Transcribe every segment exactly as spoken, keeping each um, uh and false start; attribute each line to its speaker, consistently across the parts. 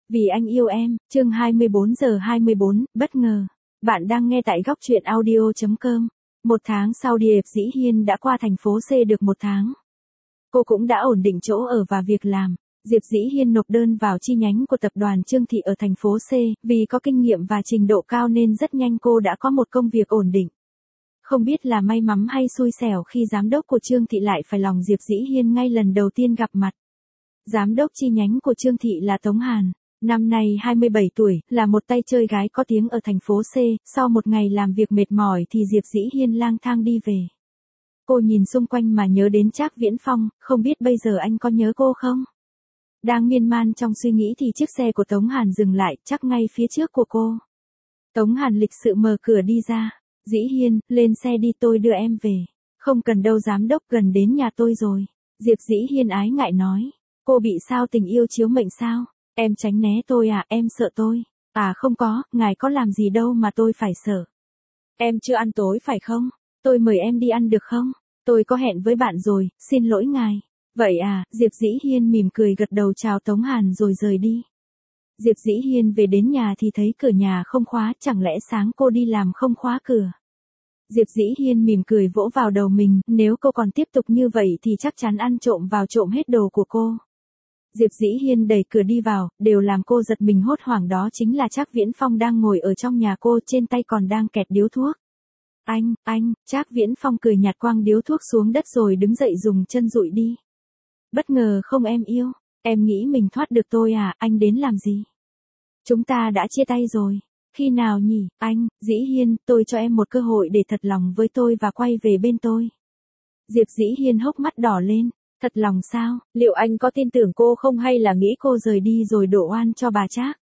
Speaker 1: Vì anh yêu em, chương hai mươi bốn giờ hai mươi bốn, bất ngờ. Bạn đang nghe tại góc truyện audio chấm com. Một tháng sau Diệp Dĩ Hiên đã qua thành phố C được một tháng. Cô cũng đã ổn định chỗ ở và việc làm. Diệp Dĩ Hiên nộp đơn vào chi nhánh của tập đoàn Trương Thị ở thành phố C, vì có kinh nghiệm và trình độ cao nên rất nhanh cô đã có một công việc ổn định. Không biết là may mắn hay xui xẻo khi giám đốc của Trương Thị lại phải lòng Diệp Dĩ Hiên ngay lần đầu tiên gặp mặt. Giám đốc chi nhánh của Trương Thị là Tống Hàn. Năm nay hai mươi bảy tuổi, là một tay chơi gái có tiếng ở thành phố C, sau một ngày làm việc mệt mỏi thì Diệp Dĩ Hiên lang thang đi về. Cô nhìn xung quanh mà nhớ đến Trác Viễn Phong, không biết bây giờ anh có nhớ cô không? Đang miên man trong suy nghĩ thì chiếc xe của Tống Hàn dừng lại, chắc ngay phía trước của cô. Tống Hàn lịch sự mở cửa đi ra. Dĩ Hiên, lên xe đi tôi đưa em về. Không cần đâu giám đốc, gần đến nhà tôi rồi. Diệp Dĩ Hiên ái ngại nói. Cô bị sao, tình yêu chiếu mệnh sao? Em tránh né tôi à, em sợ tôi. À không có, ngài có làm gì đâu mà tôi phải sợ. Em chưa ăn tối phải không? Tôi mời em đi ăn được không? Tôi có hẹn với bạn rồi, xin lỗi ngài. Vậy à, Diệp Dĩ Hiên mỉm cười gật đầu chào Tống Hàn rồi rời đi. Diệp Dĩ Hiên về đến nhà thì thấy cửa nhà không khóa, chẳng lẽ sáng cô đi làm không khóa cửa. Diệp Dĩ Hiên mỉm cười vỗ vào đầu mình, nếu cô còn tiếp tục như vậy thì chắc chắn ăn trộm vào trộm hết đồ của cô. Diệp Dĩ Hiên đẩy cửa đi vào, điều làm cô giật mình hốt hoảng đó chính là Trác Viễn Phong đang ngồi ở trong nhà cô, trên tay còn đang kẹt điếu thuốc. Anh, anh, Trác Viễn Phong cười nhạt quăng điếu thuốc xuống đất rồi đứng dậy dùng chân dụi đi. Bất ngờ không em yêu, em nghĩ mình thoát được tôi à, anh đến làm gì? Chúng ta đã chia tay rồi. Khi nào nhỉ, anh, Dĩ Hiên, tôi cho em một cơ hội để thật lòng với tôi và quay về bên tôi. Diệp Dĩ Hiên hốc mắt đỏ lên. Thật lòng sao, liệu anh có tin tưởng cô không hay là nghĩ cô rời đi rồi đổ oan cho bà Trác?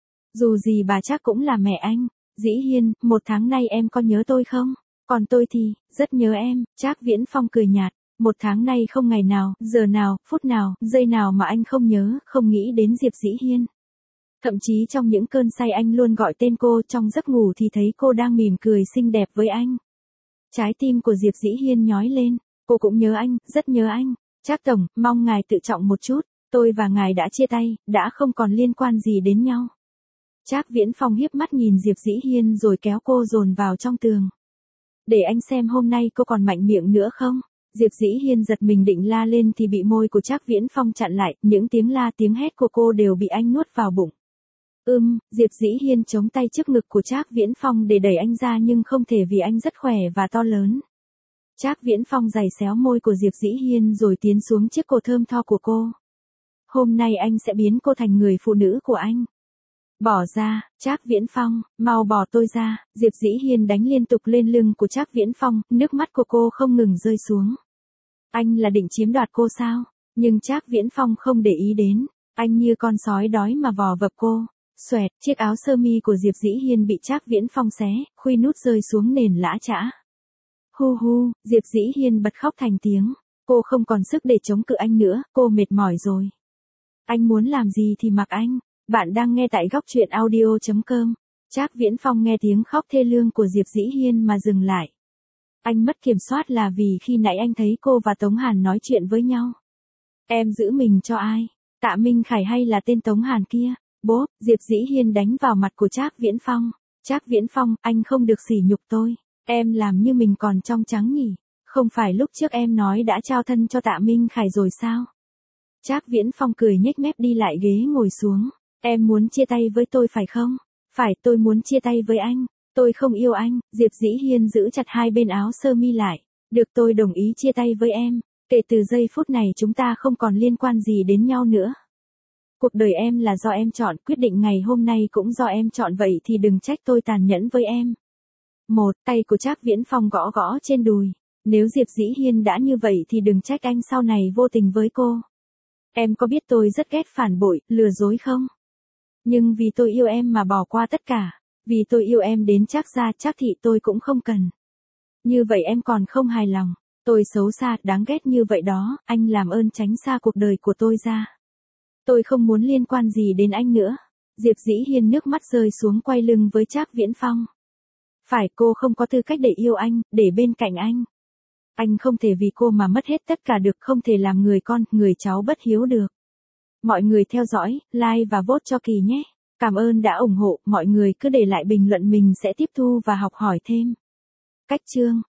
Speaker 1: Dù gì bà Trác cũng là mẹ anh. Dĩ Hiên, một tháng nay em có nhớ tôi không? Còn tôi thì, rất nhớ em. Trác Viễn Phong cười nhạt. Một tháng nay không ngày nào, giờ nào, phút nào, giây nào mà anh không nhớ, không nghĩ đến Diệp Dĩ Hiên. Thậm chí trong những cơn say anh luôn gọi tên cô, trong giấc ngủ thì thấy cô đang mỉm cười xinh đẹp với anh. Trái tim của Diệp Dĩ Hiên nhói lên. Cô cũng nhớ anh, rất nhớ anh. Trác tổng, mong ngài tự trọng một chút, tôi và ngài đã chia tay, đã không còn liên quan gì đến nhau. Trác Viễn Phong hiếp mắt nhìn Diệp Dĩ Hiên rồi kéo cô dồn vào trong tường. Để anh xem hôm nay cô còn mạnh miệng nữa không? Diệp Dĩ Hiên giật mình định la lên thì bị môi của Trác Viễn Phong chặn lại, những tiếng la tiếng hét của cô đều bị anh nuốt vào bụng. Ưm, Diệp Dĩ Hiên chống tay trước ngực của Trác Viễn Phong để đẩy anh ra nhưng không thể vì anh rất khỏe và to lớn. Trác Viễn Phong giày xéo môi của Diệp Dĩ Hiên rồi tiến xuống chiếc cổ thơm tho của cô. Hôm nay anh sẽ biến cô thành người phụ nữ của anh. Bỏ ra, Trác Viễn Phong, mau bỏ tôi ra. Diệp Dĩ Hiên đánh liên tục lên lưng của Trác Viễn Phong, nước mắt của cô không ngừng rơi xuống. Anh là định chiếm đoạt cô sao? Nhưng Trác Viễn Phong không để ý đến. Anh như con sói đói mà vò vập cô. Xoẹt, chiếc áo sơ mi của Diệp Dĩ Hiên bị Trác Viễn Phong xé, khuy nút rơi xuống nền lã chã. Hu hu, Diệp Dĩ Hiên bật khóc thành tiếng. Cô không còn sức để chống cự anh nữa, cô mệt mỏi rồi. Anh muốn làm gì thì mặc anh. Bạn đang nghe tại góc truyện audio chấm com. Trác Viễn Phong nghe tiếng khóc thê lương của Diệp Dĩ Hiên mà dừng lại. Anh mất kiểm soát là vì khi nãy anh thấy cô và Tống Hàn nói chuyện với nhau. Em giữ mình cho ai? Tạ Minh Khải hay là tên Tống Hàn kia? Bố, Diệp Dĩ Hiên đánh vào mặt của Trác Viễn Phong. Trác Viễn Phong, anh không được sỉ nhục tôi. Em làm như mình còn trong trắng nhỉ? Không phải lúc trước em nói đã trao thân cho Tạ Minh Khải rồi sao? Trác Viễn Phong cười nhếch mép đi lại ghế ngồi xuống. Em muốn chia tay với tôi phải không? Phải, tôi muốn chia tay với anh. Tôi không yêu anh. Diệp Dĩ Hiên giữ chặt hai bên áo sơ mi lại. Được, tôi đồng ý chia tay với em. Kể từ giây phút này chúng ta không còn liên quan gì đến nhau nữa. Cuộc đời em là do em chọn, quyết định ngày hôm nay cũng do em chọn, vậy thì đừng trách tôi tàn nhẫn với em. Một, tay của Trác Viễn Phong gõ gõ trên đùi. Nếu Diệp Dĩ Hiên đã như vậy thì đừng trách anh sau này vô tình với cô. Em có biết tôi rất ghét phản bội, lừa dối không? Nhưng vì tôi yêu em mà bỏ qua tất cả. Vì tôi yêu em đến Trác gia Trác thị tôi cũng không cần. Như vậy em còn không hài lòng. Tôi xấu xa, đáng ghét như vậy đó, anh làm ơn tránh xa cuộc đời của tôi ra. Tôi không muốn liên quan gì đến anh nữa. Diệp Dĩ Hiên nước mắt rơi xuống quay lưng với Trác Viễn Phong. Phải, cô không có tư cách để yêu anh, để bên cạnh anh. Anh không thể vì cô mà mất hết tất cả được, không thể làm người con, người cháu bất hiếu được. Mọi người theo dõi, like và vote cho Kỳ nhé. Cảm ơn đã ủng hộ, mọi người cứ để lại bình luận mình sẽ tiếp thu và học hỏi thêm. Cách chương